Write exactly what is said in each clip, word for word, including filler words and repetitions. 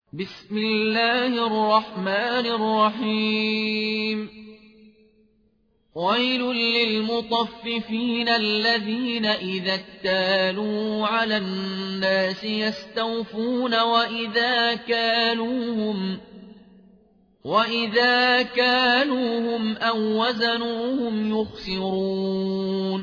بسم الله الرحمن الرحيم ويل للمطففين الذين إذا اكتالوا على الناس يستوفون وإذا كالوهم وإذا كالوهم أو وزنوهم يخسرون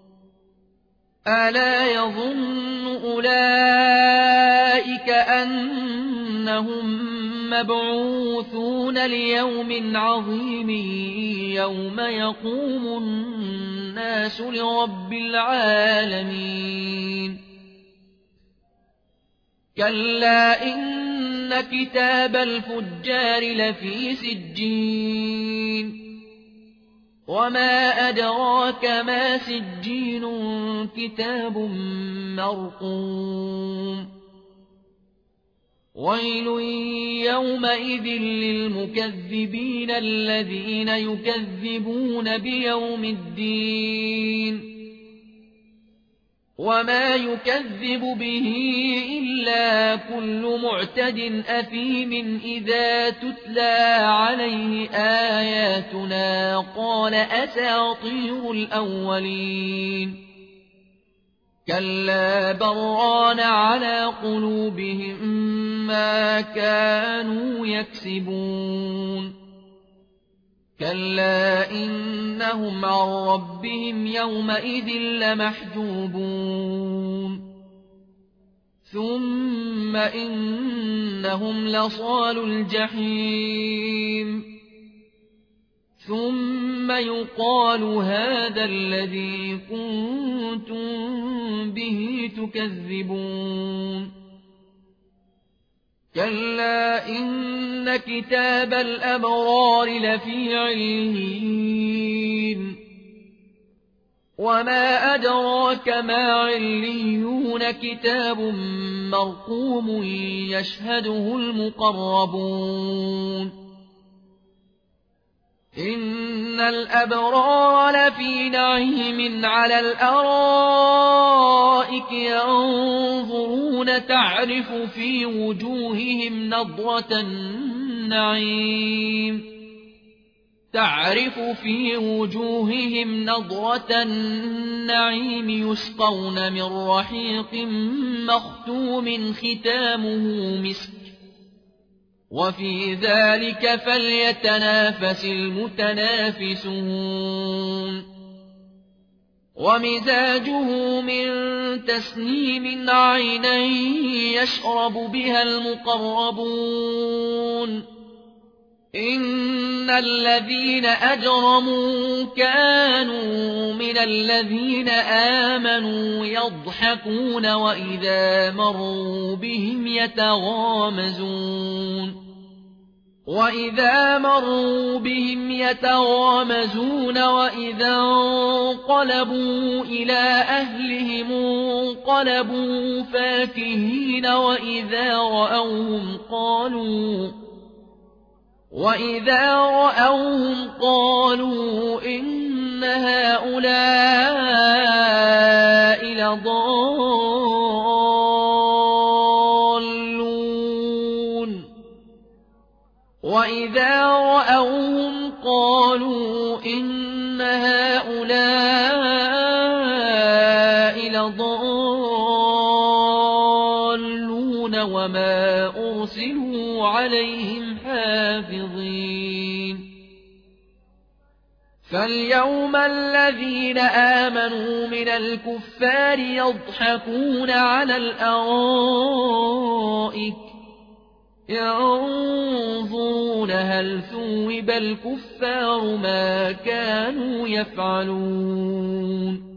ألا يظن أولئك أنهم مبعوثون ليوم عظيم يوم يقوم الناس لرب العالمين كلا إن كتاب الفجار لفي سجين وما أدراك ما سجين كتاب مرقوم ويل يومئذ للمكذبين الذين يكذبون بيوم الدين وما يكذب به إلا كل معتد أثيم إذا تتلى عليه آياتنا قال أساطير الأولين كلا بران على قلوبهم ما كانوا يكسبون كلا إنهم عن ربهم يومئذ لمحجوبون ثم إنهم لصال الجحيم ثم يقال هذا الذي كنتم به تكذبون كلا إن كتاب الأبرار لفي عليين وما أدراك ما عليون كتاب مرقوم يشهده المقربون إن الأبرار لفي نعيم على الأرائك ينظرون تعرف في وجوههم نضرة النعيم تعرف في وجوههم نضرة النعيم يسقون من رحيق مختوم ختامه مسك وفي ذلك فليتنافس المتنافسون ومزاجه من تسنيم عينا يشرب بها المقربون إن الذين أجرموا كانوا من الذين آمنوا يضحكون وإذا مروا بهم يتغامزون وإذا مروا بهم يتغامزون وإذا انقلبوا إلى أهلهم انقلبوا فاكهين وإذا رأوهم قالوا وإذا رأوهم قالوا إن هؤلاء لضالون وإذا رأوهم قالوا إن هؤلاء لضالون وما أرسلوا عليهم حافظين فاليوم الذين آمنوا من الكفار يضحكون على الأرائك ينظرون هل ثوب الكفار ما كانوا يفعلون